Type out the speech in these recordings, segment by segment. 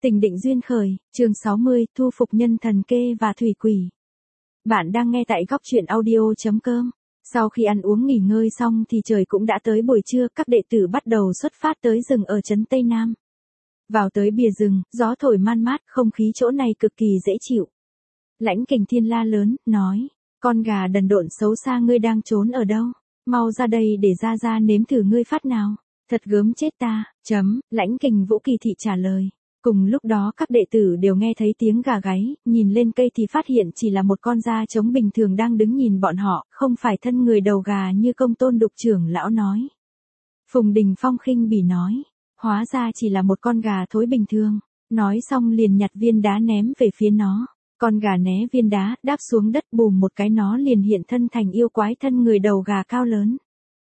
Tình định duyên khởi, chương 60, thu phục nhân thần kê và thủy quỷ. Bạn đang nghe tại góc truyện audio.com. Sau khi ăn uống nghỉ ngơi xong thì trời cũng đã tới buổi trưa, các đệ tử bắt đầu xuất phát tới rừng ở trấn Tây Nam. Vào tới bìa rừng, gió thổi man mát, không khí chỗ này cực kỳ dễ chịu. Lãnh Kình Thiên la lớn, nói, con gà đần độn xấu xa, ngươi đang trốn ở đâu? Mau ra đây để ra nếm thử ngươi phát nào. Thật gớm chết ta, Lãnh Kình Vũ kỳ thị trả lời. Cùng lúc đó các đệ tử đều nghe thấy tiếng gà gáy, nhìn lên cây thì phát hiện chỉ là một con da trống bình thường đang đứng nhìn bọn họ, không phải thân người đầu gà như Công Tôn Đục trưởng lão nói. Phùng Đình Phong khinh bỉ nói, hóa ra chỉ là một con gà thối bình thường, nói xong liền nhặt viên đá ném về phía nó. Con gà né viên đá, đáp xuống đất bùm một cái, nó liền hiện thân thành yêu quái thân người đầu gà cao lớn.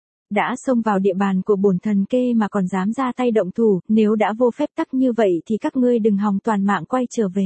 Đã xông vào địa bàn của bổn thần kê mà còn dám ra tay động thủ, nếu đã vô phép tắc như vậy thì các ngươi đừng hòng toàn mạng quay trở về.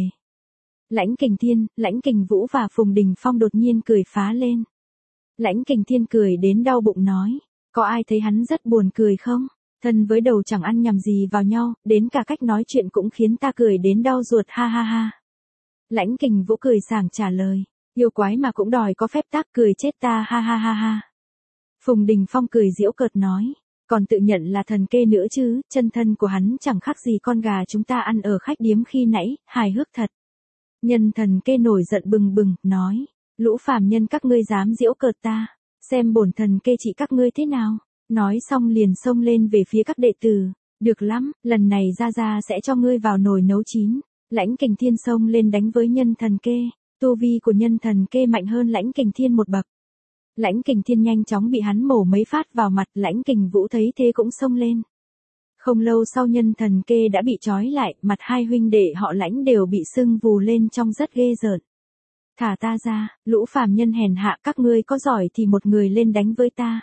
Lãnh Kình Thiên, Lãnh Kình Vũ và Phùng Đình Phong đột nhiên cười phá lên. Lãnh Kình Thiên cười đến đau bụng nói, có ai thấy hắn rất buồn cười không? Thân với đầu chẳng ăn nhầm gì vào nhau, đến cả cách nói chuyện cũng khiến ta cười đến đau ruột, ha ha ha. Lãnh Kình Vũ cười sảng trả lời, yêu quái mà cũng đòi có phép tắc, cười chết ta, ha ha ha ha. Phùng Đình Phong cười giễu cợt nói, còn tự nhận là thần kê nữa chứ, chân thân của hắn chẳng khác gì con gà chúng ta ăn ở khách điếm khi nãy, hài hước thật. Nhân thần kê nổi giận bừng bừng, nói, lũ phàm nhân các ngươi dám giễu cợt ta, xem bổn thần kê trị các ngươi thế nào. Nói xong liền xông lên về phía các đệ tử, được lắm, lần này ra sẽ cho ngươi vào nồi nấu chín. Lãnh Kình Thiên xông lên đánh với nhân thần kê, tu vi của nhân thần kê mạnh hơn Lãnh Kình Thiên một bậc. Lãnh Kình Thiên nhanh chóng bị hắn mổ mấy phát vào mặt, Lãnh Kình Vũ thấy thế cũng xông lên. Không lâu sau nhân thần kê đã bị trói lại, mặt hai huynh đệ họ Lãnh đều bị sưng vù lên trông rất ghê rợn. Thả ta ra, lũ phàm nhân hèn hạ, các ngươi có giỏi thì một người lên đánh với ta.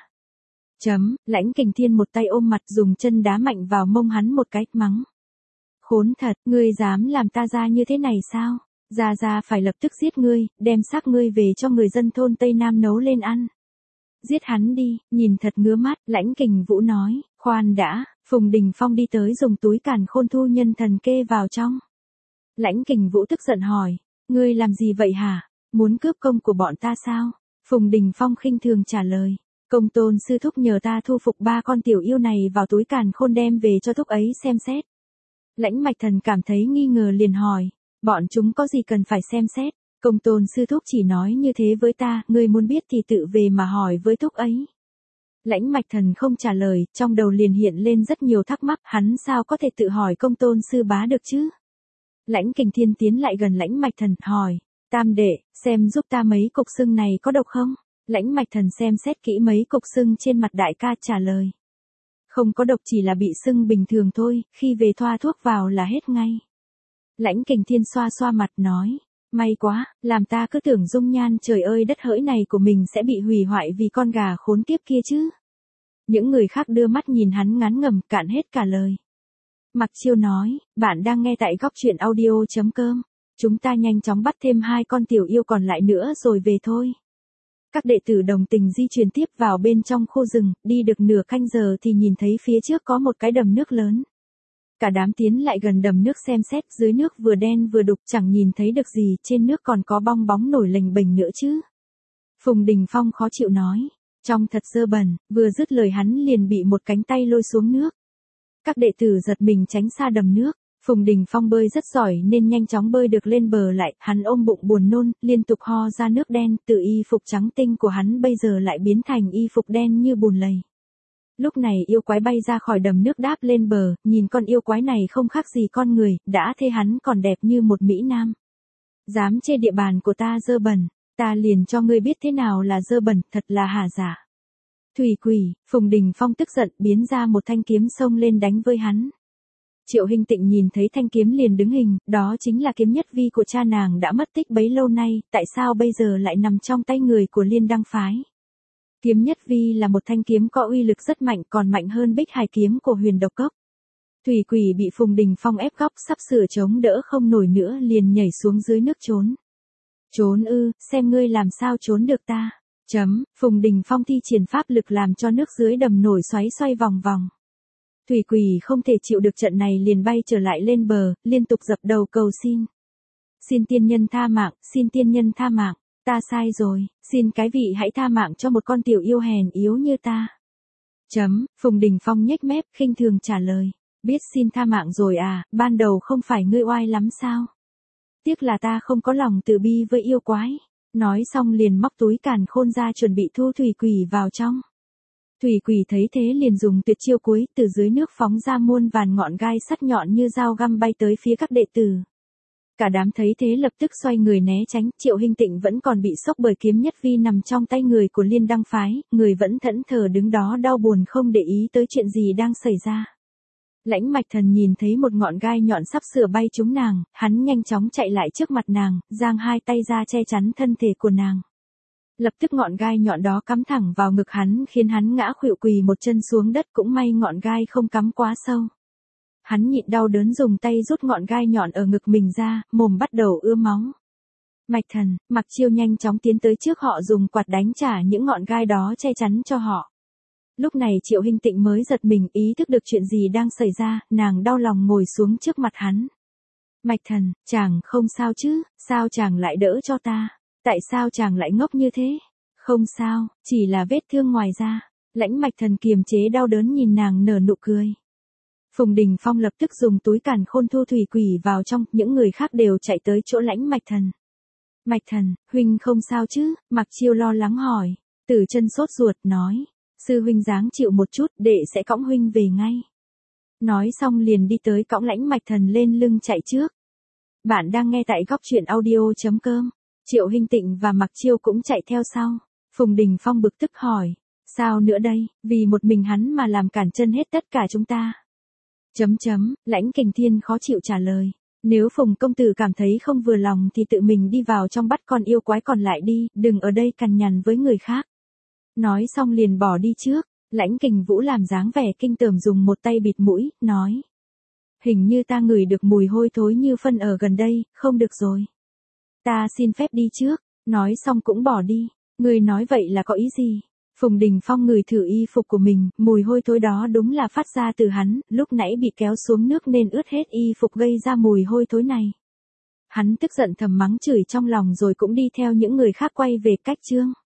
Lãnh Kình Thiên một tay ôm mặt dùng chân đá mạnh vào mông hắn một cái, mắng. Khốn thật, ngươi dám làm ta ra như thế này sao? Ra phải lập tức giết ngươi, đem xác ngươi về cho người dân thôn Tây Nam nấu lên ăn. Giết hắn đi, nhìn thật ngứa mắt, Lãnh Kình Vũ nói, khoan đã, Phùng Đình Phong đi tới dùng túi càn khôn thu nhân thần kê vào trong. Lãnh Kình Vũ tức giận hỏi, ngươi làm gì vậy hả? Muốn cướp công của bọn ta sao? Phùng Đình Phong khinh thường trả lời, Công Tôn sư thúc nhờ ta thu phục 3 con tiểu yêu này vào túi càn khôn đem về cho thúc ấy xem xét. Lãnh Mạch Thần cảm thấy nghi ngờ liền hỏi, bọn chúng có gì cần phải xem xét? Công Tôn sư thúc chỉ nói như thế với ta, ngươi muốn biết thì tự về mà hỏi với thúc ấy. Lãnh Mạch Thần không trả lời, trong đầu liền hiện lên rất nhiều thắc mắc, hắn sao có thể tự hỏi Công Tôn sư bá được chứ? Lãnh Kình Thiên tiến lại gần Lãnh Mạch Thần, hỏi, tam đệ, xem giúp ta mấy cục sưng này có độc không? Lãnh Mạch Thần xem xét kỹ mấy cục sưng trên mặt đại ca trả lời. Không có độc, chỉ là bị sưng bình thường thôi, khi về thoa thuốc vào là hết ngay. Lãnh Kình Thiên xoa xoa mặt nói, may quá, làm ta cứ tưởng dung nhan trời ơi đất hỡi này của mình sẽ bị hủy hoại vì con gà khốn kiếp kia chứ. Những người khác đưa mắt nhìn hắn ngán ngẩm, cạn hết cả lời. Mặc Chiêu nói, bạn đang nghe tại góc truyện audio.com, chúng ta nhanh chóng bắt thêm 2 con tiểu yêu còn lại nữa rồi về thôi. Các đệ tử đồng tình di chuyển tiếp vào bên trong khu rừng, đi được nửa canh giờ thì nhìn thấy phía trước có một cái đầm nước lớn. Cả đám tiến lại gần đầm nước xem xét, dưới nước vừa đen vừa đục, chẳng nhìn thấy được gì, trên nước còn có bong bóng nổi lềnh bềnh nữa chứ. Phùng Đình Phong khó chịu nói, trông thật dơ bẩn, vừa dứt lời hắn liền bị một cánh tay lôi xuống nước. Các đệ tử giật mình tránh xa đầm nước. Phùng Đình Phong bơi rất giỏi nên nhanh chóng bơi được lên bờ lại, hắn ôm bụng buồn nôn, liên tục ho ra nước đen, từ y phục trắng tinh của hắn bây giờ lại biến thành y phục đen như bùn lầy. Lúc này yêu quái bay ra khỏi đầm nước đáp lên bờ, nhìn con yêu quái này không khác gì con người, đã thế hắn còn đẹp như một mỹ nam. Dám chê địa bàn của ta dơ bẩn, ta liền cho ngươi biết thế nào là dơ bẩn, thật là hà giả. Thủy quỷ, Phùng Đình Phong tức giận biến ra một thanh kiếm xông lên đánh với hắn. Triệu Hinh Tịnh nhìn thấy thanh kiếm liền đứng hình, đó chính là kiếm nhất vi của cha nàng đã mất tích bấy lâu nay, tại sao bây giờ lại nằm trong tay người của Liên Đăng phái? Kiếm nhất vi là một thanh kiếm có uy lực rất mạnh, còn mạnh hơn Bích Hải kiếm của Huyền Độc Cốc. Thủy quỷ bị Phùng Đình Phong ép góc sắp sửa chống đỡ không nổi nữa liền nhảy xuống dưới nước trốn. Trốn ư, xem ngươi làm sao trốn được ta. Phùng Đình Phong thi triển pháp lực làm cho nước dưới đầm nổi xoáy xoay vòng vòng. Thủy Quỳ không thể chịu được trận này liền bay trở lại lên bờ, liên tục dập đầu cầu xin. Xin tiên nhân tha mạng, xin tiên nhân tha mạng, ta sai rồi, xin cái vị hãy tha mạng cho một con tiểu yêu hèn yếu như ta. Phùng Đình Phong nhếch mép, khinh thường trả lời. Biết xin tha mạng rồi à, ban đầu không phải ngươi oai lắm sao? Tiếc là ta không có lòng từ bi với yêu quái. Nói xong liền móc túi càn khôn ra chuẩn bị thu Thủy Quỳ vào trong. Thủy Quỳ thấy thế liền dùng tuyệt chiêu cuối, từ dưới nước phóng ra muôn vàn ngọn gai sắc nhọn như dao găm bay tới phía các đệ tử. Cả đám thấy thế lập tức xoay người né tránh, Triệu Hinh Tịnh vẫn còn bị sốc bởi kiếm nhất vi nằm trong tay người của Liên Đăng phái, người vẫn thẫn thờ đứng đó đau buồn không để ý tới chuyện gì đang xảy ra. Lãnh Mạch Thần nhìn thấy một ngọn gai nhọn sắp sửa bay trúng nàng, hắn nhanh chóng chạy lại trước mặt nàng, giang hai tay ra che chắn thân thể của nàng. Lập tức ngọn gai nhọn đó cắm thẳng vào ngực hắn khiến hắn ngã khuỵu quỳ một chân xuống đất, cũng may ngọn gai không cắm quá sâu. Hắn nhịn đau đớn dùng tay rút ngọn gai nhọn ở ngực mình ra, mồm bắt đầu ưa máu. Mạch Thần, Mặc Chiêu nhanh chóng tiến tới trước họ dùng quạt đánh trả những ngọn gai đó che chắn cho họ. Lúc này Triệu Hinh Tịnh mới giật mình ý thức được chuyện gì đang xảy ra, nàng đau lòng ngồi xuống trước mặt hắn. Mạch Thần, chàng không sao chứ, sao chàng lại đỡ cho ta? Tại sao chàng lại ngốc như thế? Không sao, chỉ là vết thương ngoài da. Lãnh Mạch Thần kiềm chế đau đớn nhìn nàng nở nụ cười. Phùng Đình Phong lập tức dùng túi càn khôn thu Thủy Quỳ vào trong, những người khác đều chạy tới chỗ Lãnh Mạch Thần. Mạch Thần, huynh không sao chứ? Mặc Chiêu lo lắng hỏi. Tử Chân sốt ruột nói. Sư huynh dáng chịu một chút, đệ sẽ cõng huynh về ngay. Nói xong liền đi tới cõng Lãnh Mạch Thần lên lưng chạy trước. Bạn đang nghe tại góc truyện audio.com. Triệu Hinh Tịnh và Mặc Chiêu cũng chạy theo sau. Phùng Đình Phong bực tức hỏi. Sao nữa đây, vì một mình hắn mà làm cản chân hết tất cả chúng ta. Lãnh Kình Thiên khó chịu trả lời. Nếu Phùng công tử cảm thấy không vừa lòng thì tự mình đi vào trong bắt con yêu quái còn lại đi, đừng ở đây cằn nhằn với người khác. Nói xong liền bỏ đi trước. Lãnh Kình Vũ làm dáng vẻ kinh tởm dùng một tay bịt mũi, nói. Hình như ta ngửi được mùi hôi thối như phân ở gần đây, không được rồi. Ta xin phép đi trước, nói xong cũng bỏ đi. Người nói vậy là có ý gì? Phùng Đình Phong ngửi thử y phục của mình, mùi hôi thối đó đúng là phát ra từ hắn, lúc nãy bị kéo xuống nước nên ướt hết y phục gây ra mùi hôi thối này. Hắn tức giận thầm mắng chửi trong lòng rồi cũng đi theo những người khác quay về cách trương.